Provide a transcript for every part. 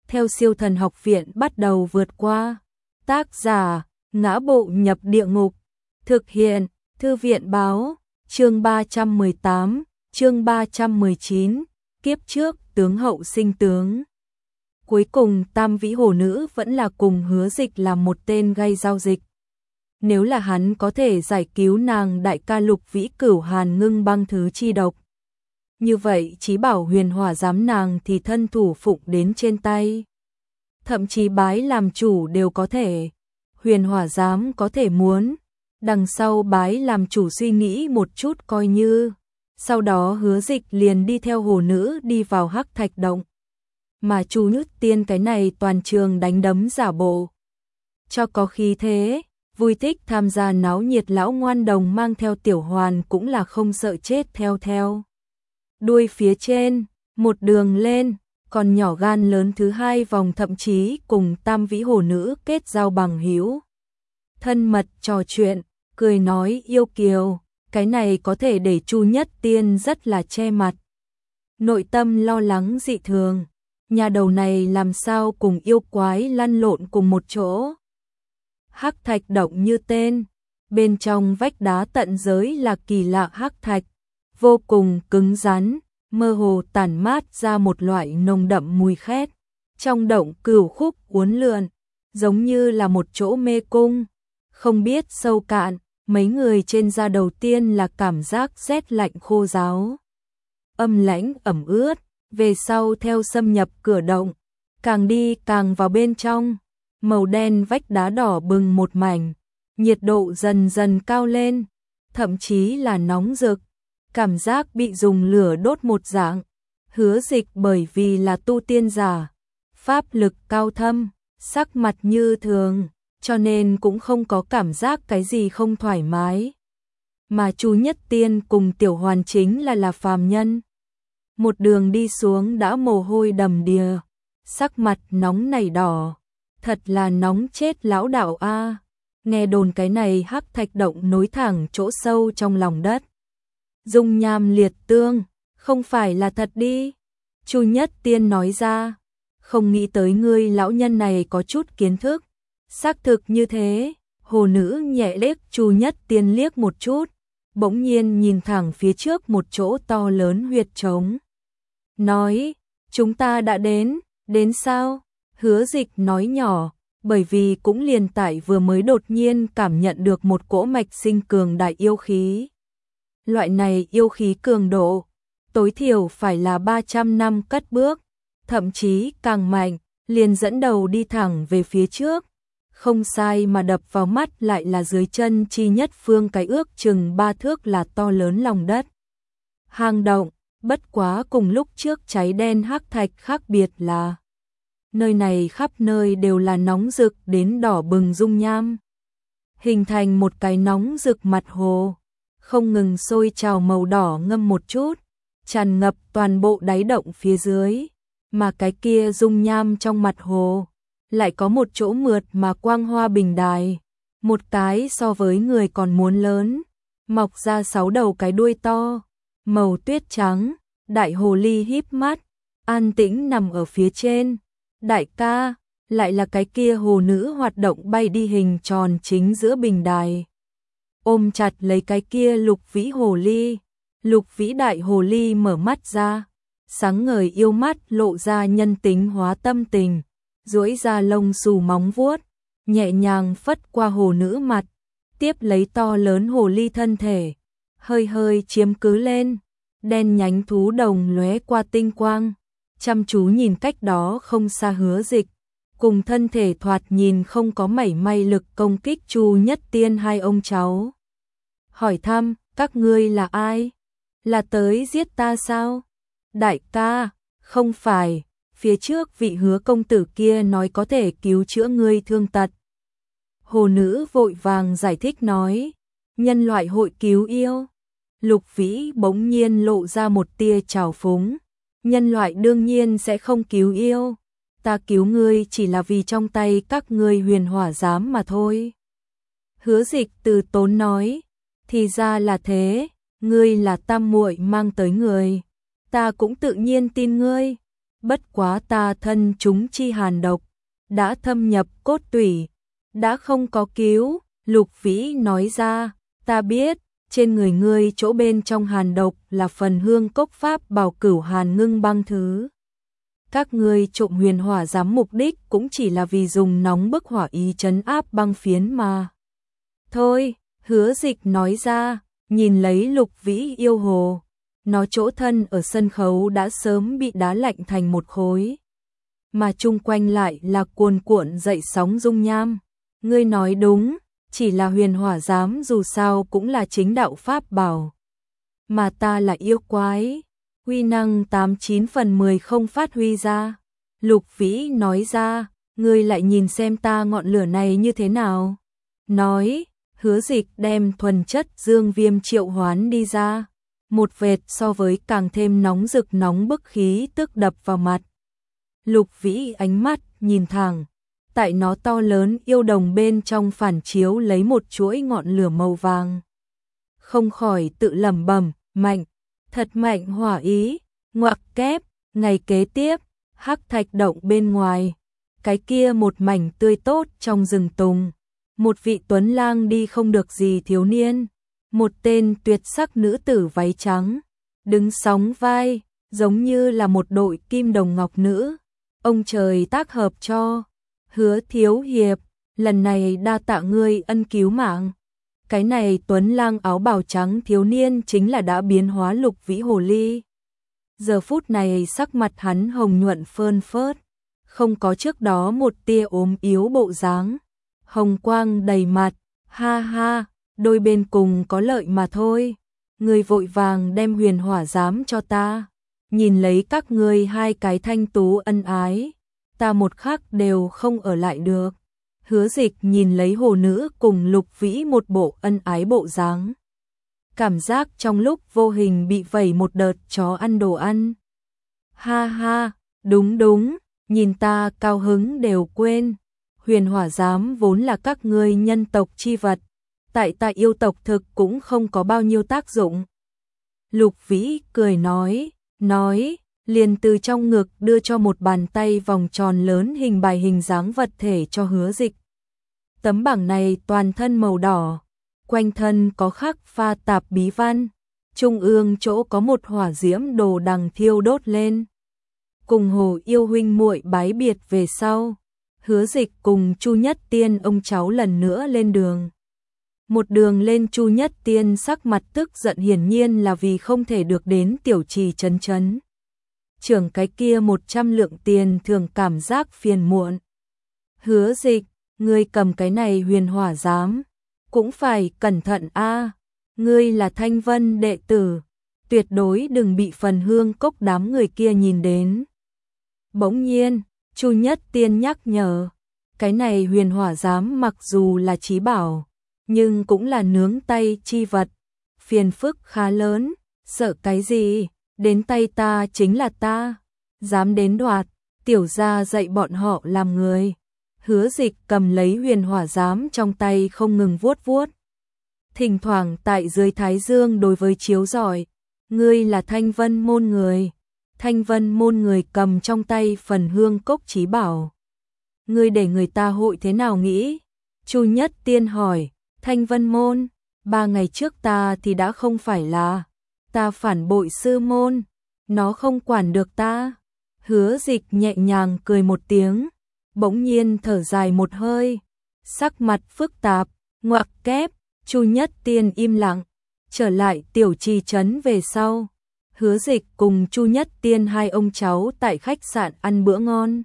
theo Siêu Thần Học Viện bắt đầu vượt qua. Tác giả: Ngã Bộ Nhập Địa Ngục. Thực hiện: Thư viện báo. Chương 318, chương 319, kiếp trước tướng hậu sinh tướng. Cuối cùng Tam Vĩ Hồ Nữ vẫn là cùng Hứa Dịch làm một tên gây giao dịch. Nếu là hắn có thể giải cứu nàng đại ca Lục Vĩ Cửu Hàn ngưng băng thứ chi độc, như vậy chí bảo Huyền Hỏa giám nàng thì thân thủ phụng đến trên tay. Thậm chí bái làm chủ đều có thể. Huyền Hỏa giám có thể muốn, đằng sau bái làm chủ suy nghĩ một chút coi như. Sau đó Hứa Dịch liền đi theo hồ nữ đi vào Hắc Thạch Động. Mà Chu Nhất Tiên cái này toàn trường đánh đấm giả bộ, cho có khí thế, vui thích tham gia náo nhiệt lão ngoan đồng mang theo Tiểu Hoàn cũng là không sợ chết theo. Đuôi phía trên, một đường lên, còn nhỏ gan lớn thứ hai vòng thậm chí cùng Tam Vĩ Hồ Nữ kết giao bằng hữu. Thân mật trò chuyện, cười nói yêu kiều, cái này có thể để Chu Nhất Tiên rất là che mặt. Nội tâm lo lắng dị thường, nhà đầu này làm sao cùng yêu quái lăn lộn cùng một chỗ. Hắc Thạch Động như tên, bên trong vách đá tận giới là kỳ lạ hắc thạch, vô cùng cứng rắn, mơ hồ tản mát ra một loại nồng đậm mùi khét. Trong động cửu khúc uốn lượn, giống như là một chỗ mê cung, không biết sâu cạn. Mấy người trên da đầu tiên là cảm giác rét lạnh khô ráo, âm lãnh ẩm ướt, về sau theo xâm nhập cửa động, càng đi càng vào bên trong, màu đen vách đá đỏ bừng một mảnh, nhiệt độ dần dần cao lên, thậm chí là nóng rực, cảm giác bị dùng lửa đốt một dạng. Hứa Dịch bởi vì là tu tiên giả, pháp lực cao thâm, sắc mặt như thường, cho nên cũng không có cảm giác cái gì không thoải mái. Mà Chu Nhất Tiên cùng Tiểu Hoàn chính là phàm nhân. Một đường đi xuống đã mồ hôi đầm đìa, sắc mặt nóng nảy đỏ, thật là nóng chết lão đạo a. Nghe đồn cái này Hắc Thạch Động nối thẳng chỗ sâu trong lòng đất. Dung nham liệt tương, không phải là thật đi. Chu Nhất Tiên nói ra, không nghĩ tới ngươi lão nhân này có chút kiến thức. Xác thực như thế. Hồ nữ nhẹ liếc Chu Nhất Tiên liếc một chút, bỗng nhiên nhìn thẳng phía trước một chỗ to lớn huyệt trống. Nói, chúng ta đã đến sao? Hứa Dịch nói nhỏ, bởi vì cũng liền tại vừa mới đột nhiên cảm nhận được một cỗ mạch sinh cường đại yêu khí. Loại này yêu khí cường độ, tối thiểu phải là 300 năm cất bước, thậm chí càng mạnh, liền dẫn đầu đi thẳng về phía trước. Không sai mà đập vào mắt lại là dưới chân chi nhất phương cái ước chừng 3 thước là to lớn lòng đất. Hang động, bất quá cùng lúc trước cháy đen hắc thạch khác biệt là nơi này khắp nơi đều là nóng rực đến đỏ bừng dung nham, hình thành một cái nóng rực mặt hồ, không ngừng sôi trào màu đỏ ngâm một chút, tràn ngập toàn bộ đáy động phía dưới, mà cái kia dung nham trong mặt hồ lại có một chỗ mượt mà quang hoa bình đài, một cái so với người còn muốn lớn, mọc ra 6 đầu cái đuôi to, màu tuyết trắng, đại hồ ly híp mắt, an tĩnh nằm ở phía trên. Đại ca, lại là cái kia hồ nữ hoạt động bay đi hình tròn chính giữa bình đài. Ôm chặt lấy cái kia Lục Vĩ hồ ly, Lục Vĩ đại hồ ly mở mắt ra, sáng ngời yêu mắt lộ ra nhân tính hóa tâm tình. Duỗi ra lông xù móng vuốt, nhẹ nhàng phất qua hồ nữ mặt, tiếp lấy to lớn hồ ly thân thể, hơi hơi chiếm cứ lên, đen nhánh thú đồng lóe qua tinh quang, chăm chú nhìn cách đó không xa Hứa Dịch, cùng thân thể thoạt nhìn không có mảy may lực công kích Chu Nhất Tiên hai ông cháu. Hỏi thăm, các ngươi là ai? Là tới giết ta sao? Đại ca, không phải. Phía trước vị Hứa công tử kia nói có thể cứu chữa ngươi thương tật. Hồ nữ vội vàng giải thích nói, nhân loại hội cứu yêu. Lục Vĩ bỗng nhiên lộ ra một tia trào phúng, nhân loại đương nhiên sẽ không cứu yêu, ta cứu ngươi chỉ là vì trong tay các ngươi Huyền Hỏa giám mà thôi. Hứa Dịch từ tốn nói, thì ra là thế, ngươi là tam muội mang tới người, ta cũng tự nhiên tin ngươi. bất quá ta thân chúng chi hàn độc, đã thâm nhập cốt tủy, đã không có cứu, Lục Vĩ nói ra, ta biết, trên người ngươi chỗ bên trong hàn độc là phần hương cốc pháp bảo cửu hàn ngưng băng thứ. Các ngươi trộm huyền hỏa giám mục đích cũng chỉ là vì dùng nóng bức hỏa ý trấn áp băng phiến mà. Thôi, Hứa Dịch nói ra, nhìn lấy Lục Vĩ yêu hồ, nó chỗ thân ở sân khấu đã sớm bị đá lạnh thành một khối, mà chung quanh lại là cuồn cuộn dậy sóng dung nham. Ngươi nói đúng, chỉ là huyền hỏa giám dù sao cũng là chính đạo pháp bảo, mà ta là yêu quái, uy năng 89/10 không phát huy ra. Lục Vĩ nói ra, ngươi lại nhìn xem ta ngọn lửa này như thế nào. Nói, Hứa Dịch đem thuần chất dương viêm triệu hoán đi ra, một vệt so với càng thêm nóng rực nóng bức khí tức đập vào mặt. Lục Vĩ ánh mắt nhìn thẳng, tại nó to lớn yêu đồng bên trong phản chiếu lấy một chuỗi ngọn lửa màu vàng. Không khỏi tự lẩm bẩm, mạnh, thật mạnh hỏa ý, ngoặc kép, ngày kế tiếp, hắc thạch động bên ngoài, cái kia một mảnh tươi tốt trong rừng tùng, một vị tuấn lang đi không được gì thiếu niên, một tên tuyệt sắc nữ tử váy trắng, đứng sóng vai, giống như là một đội kim đồng ngọc nữ, ông trời tác hợp cho. Hứa thiếu hiệp, lần này đa tạ ngươi ân cứu mạng. Cái này tuấn lang áo bào trắng thiếu niên chính là đã biến hóa Lục Vĩ hồ ly. Giờ phút này sắc mặt hắn hồng nhuận phơn phớt, không có trước đó một tia ốm yếu bộ dáng, hồng quang đầy mặt, ha ha, đôi bên cùng có lợi mà thôi. Ngươi vội vàng đem huyền hỏa giám cho ta, nhìn lấy các ngươi hai cái thanh tú ân ái, ta một khắc đều không ở lại được. Hứa Dịch nhìn lấy hồ nữ cùng Lục Vĩ một bộ ân ái bộ dáng, cảm giác trong lúc vô hình bị vẩy một đợt chó ăn đồ ăn. Ha ha, đúng đúng, nhìn ta cao hứng đều quên, huyền hỏa giám vốn là các ngươi nhân tộc chi vật, tại ta yêu tộc thực cũng không có bao nhiêu tác dụng. Lục Vĩ cười nói, liền từ trong ngực đưa cho một bàn tay vòng tròn lớn hình bài hình dáng vật thể cho Hứa Dịch. Tấm bảng này toàn thân màu đỏ, quanh thân có khắc pha tạp bí văn, trung ương chỗ có một hỏa diễm đồ đằng thiêu đốt lên. Cùng Hồ yêu huynh muội bái biệt về sau, Hứa Dịch cùng Chu Nhất Tiên ông cháu lần nữa lên đường. Một đường lên, Chu Nhất Tiên sắc mặt tức giận, hiển nhiên là vì không thể được đến tiểu trì trấn trưởng cái kia 100 lượng tiền thường, cảm giác phiền muộn. Hứa Dịch, ngươi cầm cái này huyền hỏa giám, cũng phải cẩn thận a, ngươi là Thanh Vân đệ tử, tuyệt đối đừng bị phần hương cốc đám người kia nhìn đến. Bỗng nhiên, Chu Nhất Tiên nhắc nhở, cái này huyền hỏa giám mặc dù là chí bảo, nhưng cũng là nướng tay chi vật, phiền phức khá lớn, sợ cái gì, đến tay ta chính là ta, dám đến đoạt, tiểu gia dạy bọn họ làm người. Hứa Dịch cầm lấy huyền hỏa giám trong tay không ngừng vuốt vuốt, thỉnh thoảng tại dưới thái dương đối với chiếu rọi, ngươi là Thanh Vân môn người. Thanh Vân môn người cầm trong tay phần hương cốc chí bảo, ngươi để người ta hội thế nào nghĩ? Chu Nhất Tiên hỏi. Thanh Vân môn, 3 ngày trước ta thì đã không phải là, ta phản bội sư môn, nó không quản được ta. Hứa Dịch nhẹ nhàng cười một tiếng, bỗng nhiên thở dài một hơi, sắc mặt phức tạp, ngoặc kép. Chu Nhất Tiên im lặng, trở lại tiểu trì trấn về sau, Hứa Dịch cùng Chu Nhất Tiên hai ông cháu tại khách sạn ăn bữa ngon,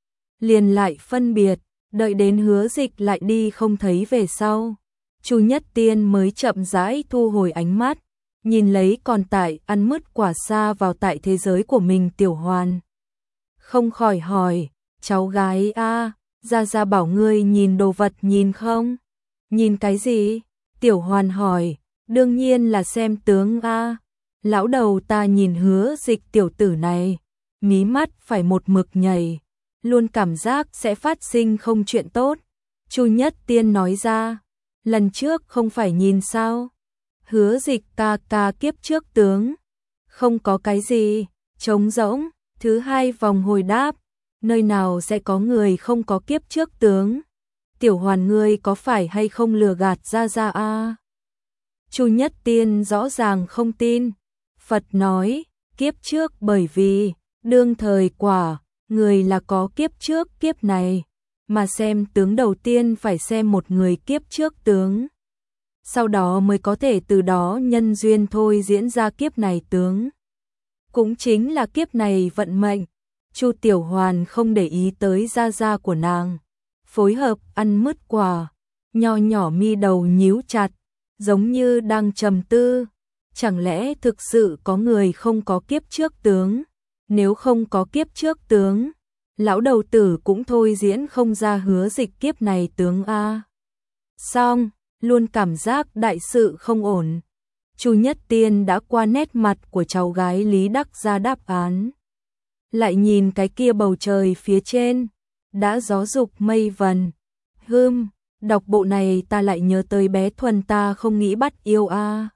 liền lại phân biệt, đợi đến Hứa Dịch lại đi không thấy về sau, Chu Nhất Tiên mới chậm rãi thu hồi ánh mắt, nhìn lấy còn tại ăn mứt quả xa vào tại thế giới của mình Tiểu Hoàn. Không khỏi hỏi, cháu gái a, gia gia bảo ngươi nhìn đồ vật nhìn không? Nhìn cái gì? Tiểu Hoàn hỏi, đương nhiên là xem tướng a. Lão đầu ta nhìn Hứa Dịch tiểu tử này, mí mắt phải một mực nhảy, luôn cảm giác sẽ phát sinh không chuyện tốt. Chu Nhất Tiên nói ra, lần trước không phải nhìn sao? Hứa Dịch ca ca kiếp trước tướng, không có cái gì, trống rỗng, Thứ hai vòng hồi đáp, nơi nào sẽ có người không có kiếp trước tướng? Tiểu Hoàn ngươi có phải hay không lừa gạt ra ra a? Chu Nhất Tiên rõ ràng không tin. Phật nói, kiếp trước bởi vì, đương thời quả, người là có kiếp trước kiếp này, mà xem tướng đầu tiên phải xem một người kiếp trước tướng. Sau đó mới có thể từ đó nhân duyên thôi diễn ra kiếp này tướng. Cũng chính là kiếp này vận mệnh. Chu Tiểu Hoàn không để ý tới gia gia của nàng, phối hợp ăn mứt quả, nho nhỏ mi đầu nhíu chặt, giống như đang trầm tư. Chẳng lẽ thực sự có người không có kiếp trước tướng? Nếu không có kiếp trước tướng, lão đầu tử cũng thôi diễn không ra Hứa Dịch kiếp này tướng a. Xong, luôn cảm giác đại sự không ổn. Chu Nhất Tiên đã qua nét mặt của cháu gái Lý Đắc ra đáp án. Lại nhìn cái kia bầu trời phía trên, đã gió dục mây vần. Đọc bộ này ta lại nhớ tới bé Thuần ta không nghĩ bắt yêu a.